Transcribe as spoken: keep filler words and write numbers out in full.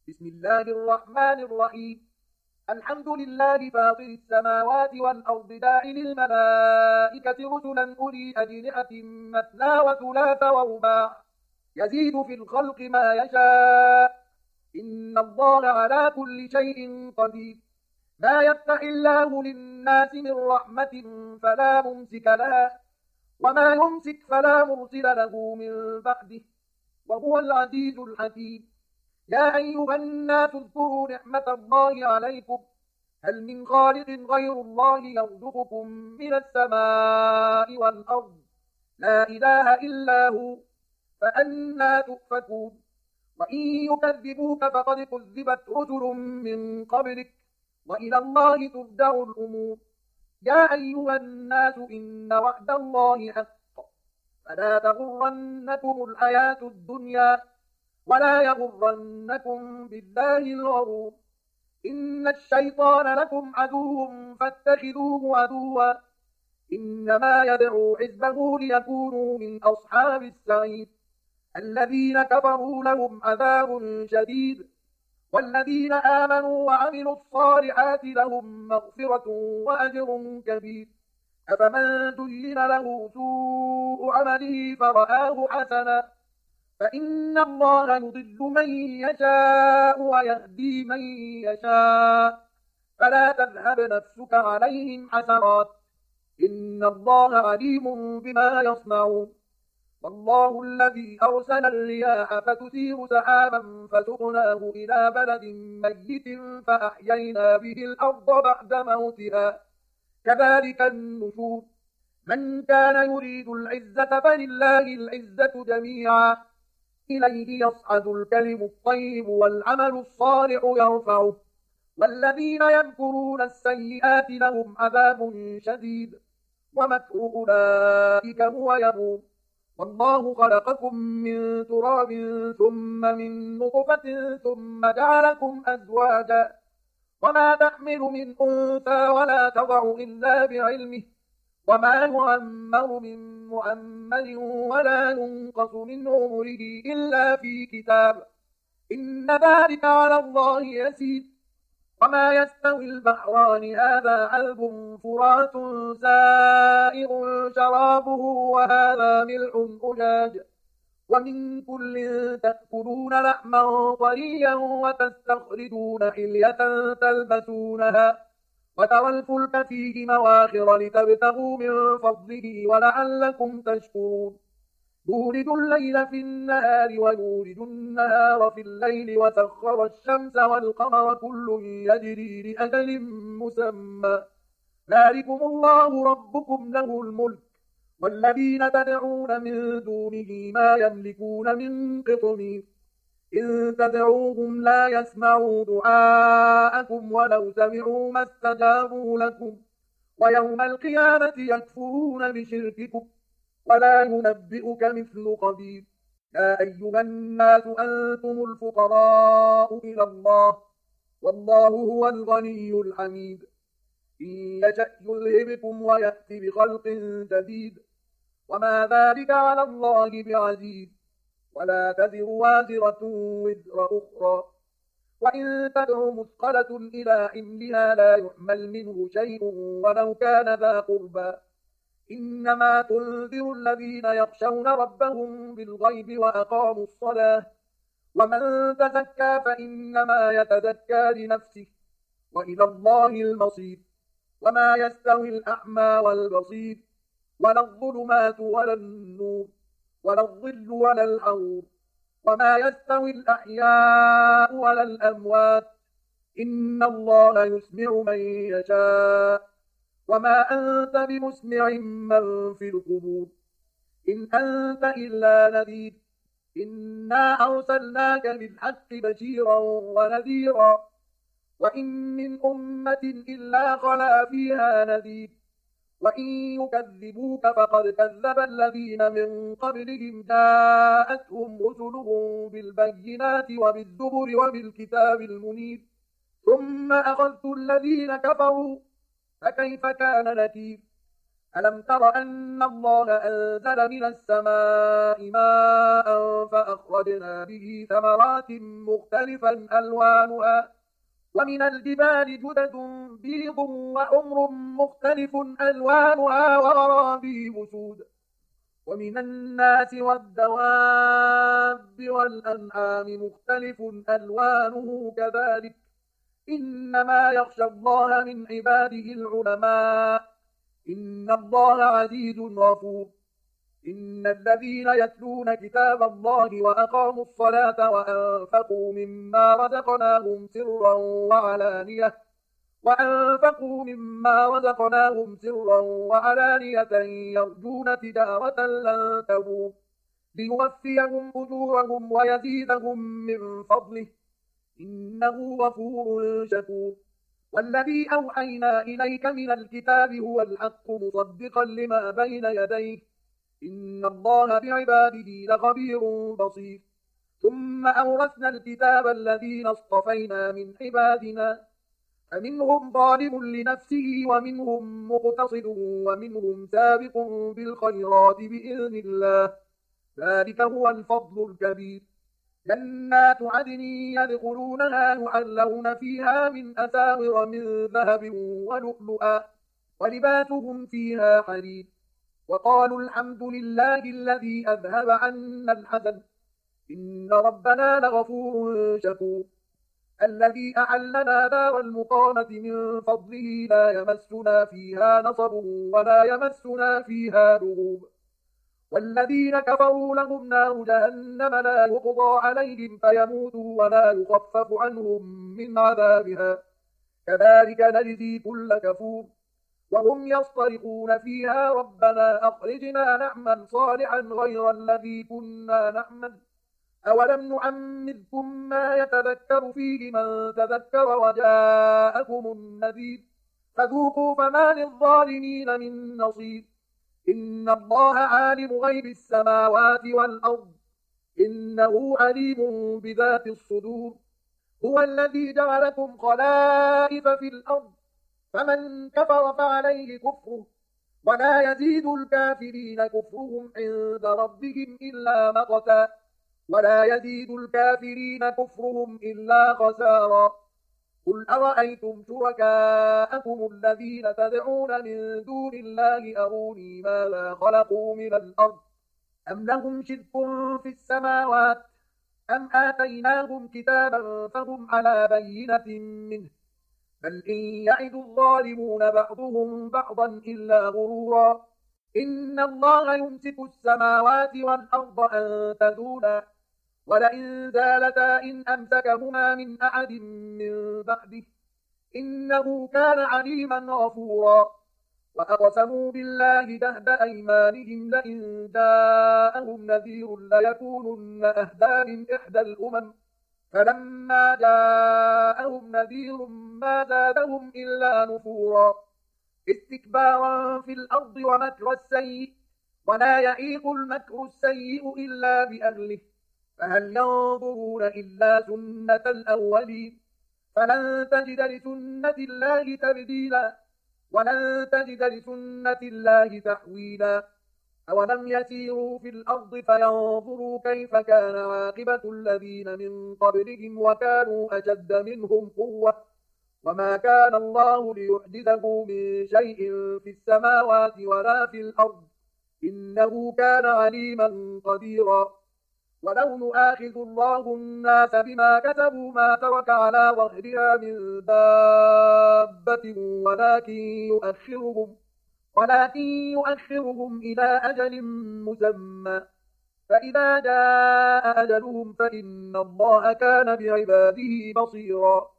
بسم الله الرحمن الرحيم. الحمد لله فاطر السماوات والأرض جاعل الملائكة رسلا أولي أجنحة مثنى وثلاث ورباع يزيد في الخلق ما يشاء إن الله على كل شيء قدير. ما يفتح الله للناس من رحمة فلا ممسك لها وما يمسك فلا مرسل له من بعده وهو العزيز الحكيم. يا أيها الناس اذكروا نعمة الله عليكم هل من خالق غير الله يرزقكم من السماء والأرض لا إله إلا هو فأنى تؤفكون. وإن يكذبوك فقد كذبت رسل من قبلك وإلى الله ترجع الأمور. يا أيها الناس إن وعد الله حق فلا تغرنكم الحياة الدنيا ولا يغرنكم بالله الغرور. إن الشيطان لكم عدو فاتخذوه عدوا إنما يدعو حزبه ليكونوا من أصحاب السعير. الذين كفروا لهم عذاب شديد والذين آمنوا وعملوا الصالحات لهم مغفرة وأجر كبير. أفمن زين له سوء عمله فرآه حسنا فإن الله يضل من يشاء ويهدي من يشاء فلا تذهب نفسك عليهم حسرات إن الله عليم بما يصنعون. والله الذي أرسل الرياح فتثير سحابا فسقناه إلى بلد ميت فأحيينا به الأرض بعد موتها كذلك النشور. من كان يريد العزة فلله العزة جميعا إليه يصعد الكلم الطيب والعمل الصالح يرفعه والذين يمكرون السيئات لهم عذاب شديد ومكر أولئك هو يبور. والله خلقكم من تراب ثم من نطفة ثم جعلكم أزواجا وما تحمل من أنثى ولا تضع إلا بعلمه وما يعمر من مؤمل ولا ينقص من عمره إلا في كتاب إن ذلك على الله يسير. وما يستوي البحران هذا عذب فرات سائغ شرابه وهذا ملح أجاج ومن كل تأكلون لحما طريا وتستخرجون حلية تلبسونها وترى الفلك فيه مواخر لتبتغوا من فضله ولعلكم تشكرون. يولج الليل في النهار ويولج النهار في الليل وسخر الشمس والقمر كل يجري لأجل مسمى ذلكم الله ربكم له الملك والذين تدعون من دونه ما يملكون من قطمير إن تدعوهم لا يسمعوا دعاءكم ولو سمعوا ما استجابوا لكم ويوم القيامة يكفرون بشرككم ولا ينبئك مثل خبير. يا أيها الناس أنتم الفقراء إلى الله والله هو الغني الحميد. إن يشأ يذهبكم ويأتي بخلق جديد وما ذلك على الله بعزيز. ولا تزر وازرة وزر أخرى وإن تدع مثقلة إلى حملها لا يحمل منه شيء ولو كان ذا قربى إنما تنذر الذين يخشون ربهم بالغيب وأقاموا الصلاة ومن تزكى فإنما يتزكى لنفسه وإلى الله المصير. وما يستوي الأعمى والبصير ولا الظلمات ولا النور ولا الظل ولا الحرور وما يستوي الأحياء ولا الأموات إن الله يسمع من يشاء وما أنت بمسمع من في القبور إن أنت إلا نذير. إنا أرسلناك بالحق بشيرا ونذيرا وإن من أمة إلا خلا فيها نذير وإن يكذبوك فقد كذب الذين من قبلهم جاءتهم رسلهم بالبينات وبالزبر وبالكتاب المنير ثم أخذت الذين كفروا فكيف كان نكير. ألم تر أن الله أنزل من السماء ماء فأخرجنا به ثمرات مختلفا ألوانها ومن الجبال جدد بيض وحمر مختلف ألوانها وغرابيب سود ومن الناس والدواب والأنعام مختلف ألوانه كذلك إنما يخشى الله من عباده العلماء إن الله عزيز غفور إن الذين يتلون كتاب الله وأقاموا الصلاة وأنفقوا مما رزقناهم سرا وعلانية وأنفقوا مما رزقناهم سرا وعلانية يرجون تجارة لن تبور ليوفيهم أجورهم ويزيدهم من فضله إنه غفور شكور والذي أوحينا إليك من الكتاب هو الحق مصدقا لما بين يديه إن الله بعباده لخبير بصير ثم أورثنا الكتاب الذين اصطفينا من عبادنا فمنهم ظالم لنفسه ومنهم مقتصد ومنهم سابق بالخيرات بإذن الله ذلك هو الفضل الكبير جنات عدن يدخلونها يحلون فيها من أساور من ذهب ولؤلؤا ولباسهم فيها حرير وقالوا الحمد لله الذي أذهب عنا الحزن إن ربنا لغفور شكور الذي أحلنا دار المقامة من فضله لا يمسنا فيها نصب ولا يمسنا فيها لغوب والذين كفروا لهم نار جهنم لا يقضى عليهم فيموتوا ولا يخفف عنهم من عذابها كذلك نجزي كل كفور وهم يصطرخون فيها ربنا أخرجنا نعمل صالحا غير الذي كنا نعمل أولم نعمركم ما يتذكر فيه من تذكر وجاءكم النذير فذوقوا فما للظالمين من نصير إن الله عالم غيب السماوات والأرض إنه عليم بذات الصدور هو الذي جعلكم خلائف في الأرض فمن كفر فعليه كفره ولا يزيد الكافرين كفرهم عند ربهم إلا مقتا ولا يزيد الكافرين كفرهم إلا خسارا قل أرأيتم شركاءكم الذين تدعون من دون الله أروني ماذا خلقوا من الأرض أم لهم شرك في السماوات أم آتيناهم كتابا فهم على بينة منه بل إن يعد الظالمون بعضهم بعضا إلا غرورا إن الله يمسك السماوات والأرض أن تزولا ولئن زالتا إن أمسكهما من أحد من بعده إنه كان عليما غفورا وأقسموا بالله جهد أيمانهم لئن جاءهم نذير ليكونن أهدى من إحدى الأمم فلما جاءهم نذير ما زادهم إلا نفورا استكبارا في الأرض ومكر السيء ولا يحيق المكر السيء إلا بأهله فهل ينظرون إلا سنة الأولين فلن تجد لسنة الله تبديلا ولن تجد لسنة الله تحويلا أولم يسيروا في الأرض فينظروا كيف كان عاقبة الذين من قبلهم وكانوا أشد منهم قوة وما كان الله ليحدثه من شيء في السماوات ولا في الأرض إنه كان عليما قديرا ولو نؤاخذ الله الناس بما كسبوا ما ترك على ظهرها من دابة ولكن يؤخرهم ولكن يؤخرهم إلى أجل مسمى فإذا جاء أجلهم فإن الله كان بعباده بصيرا